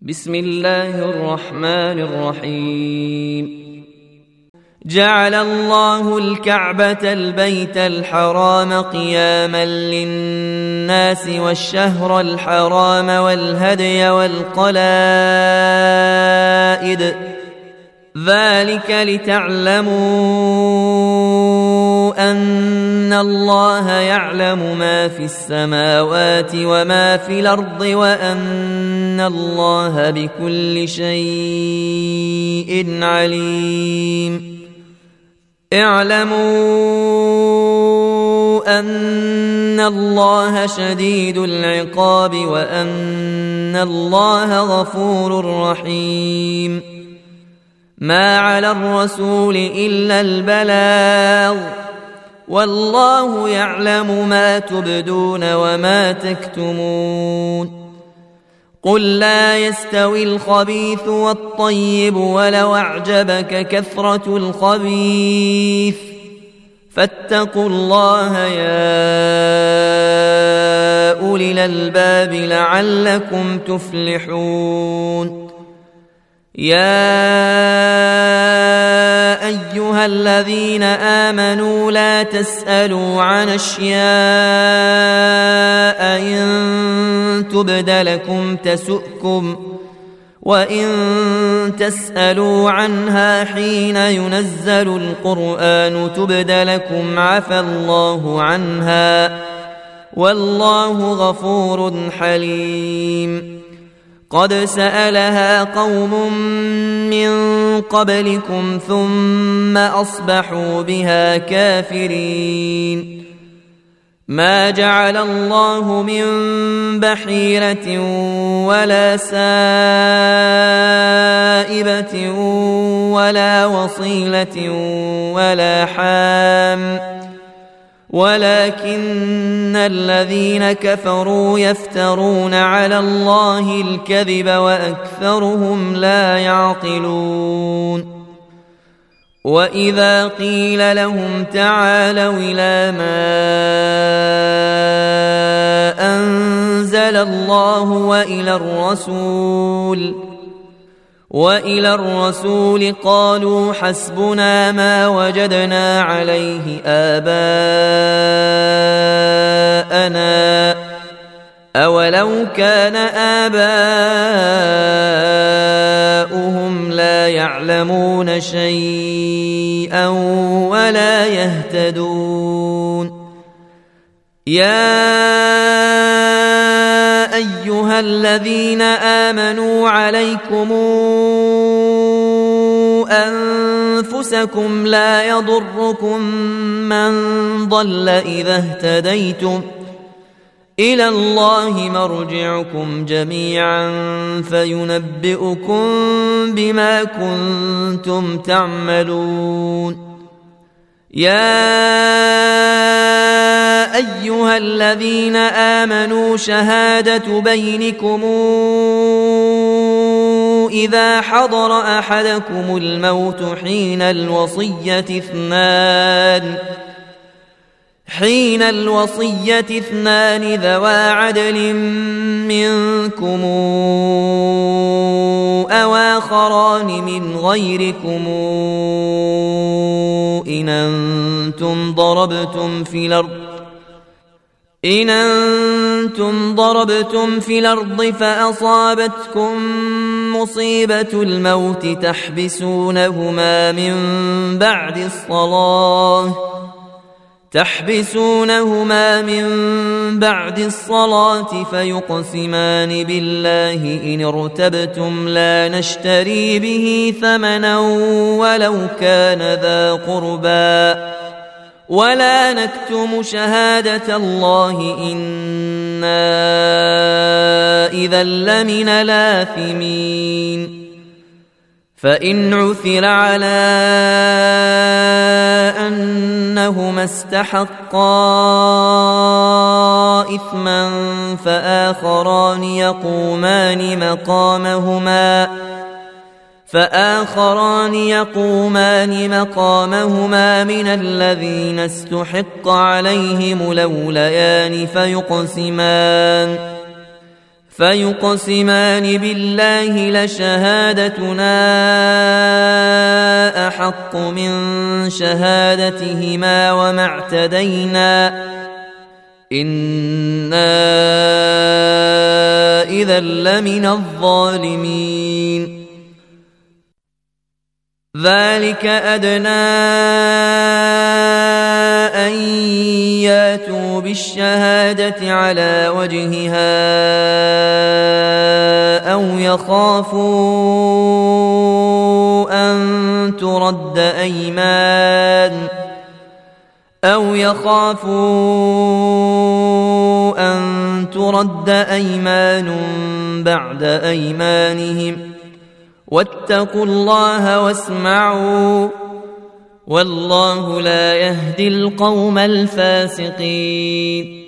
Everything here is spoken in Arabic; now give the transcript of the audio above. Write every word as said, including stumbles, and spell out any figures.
بسم الله الرحمن الرحيم. جعل الله الكعبة البيت الحرام قياما للناس والشهر الحرام والهدي والقلائد، ذلك لتعلموا أن الله يعلم ما في السماوات وما في الأرض وأن الله بكل شيء عليم. اعلموا أن الله شديد العقاب وأن الله غفور رحيم. ما على الرسول إلا البلاغ، والله يعلم ما تبدون وما تكتمون. قل لا يستوي الخبيث والطيب ولو أعجبك كثرة الخبيث، فاتقوا الله يا أولي الألباب لعلكم تفلحون. يا أيها الذين آمنوا لا تسألوا عن أشياء إن تبد لكم تسؤكم، وإن تسألوا عنها حين ينزل القرآن تبد لكم عفى الله عنها، والله غفور حليم. قد سألها قوم من قبلكم ثم أصبحوا بها كافرين. ما جعل الله من بحيرة ولا سائبة ولا وصيلة ولا حام، ولكن الذين كفروا يفترون على الله الكذب وأكثرهم لا يعقلون. وإذا قيل لهم تعالوا إلى ما أنزل الله وإلى الرسول وإلى الرسول قالوا حسبنا ما وجدنا عليه آباءنا، أولو كان آباؤهم لا يعلمون شيئا ولا يهتدون. يا أيها الذين آمنوا عليكم أنفسكم لا يضركم من ضل إذا اهتديتم، إلى الله مرجعكم جميعا فينبئكم بما كنتم تعملون. يا أيها الذين آمنوا شهادة بينكم إذا حضر أحدكم الموت حين الوصية اثنان حين الوصية اثنان ذوى عدل منكم أو آخران من غيركم إن أنتم ضربتم في الأرض إن أنتم ضربتم في الأرض فأصابتكم مصيبة الموت تحبسونهما من بعد الصلاة تحبسونهما من بعد الصلاة فيقسمان بالله إن ارتبتم لا نشتري به ثمنا ولو كان ذا قربى ولا نكتم شهادة الله إنا إذا لمن الآثمين. فإن عثر على أنهما استحقا إثما فآخران يقومان مقامهما فآخران يقومان مقامهما من الذين استحق عليهم الأوليان فيقسمان فيقسمان بالله لشهادتنا أحق من شهادتهما وما اعتدينا إنا إذا لمن الظالمين ذلك أدنى أن ياتوا بالشهادة على وجهها أو يخافوا أن ترد أيمان أو يخافوا أن ترد أيمان بعد أيمانهم واتقوا الله واسمعوا والله لا يهدي القوم الفاسقين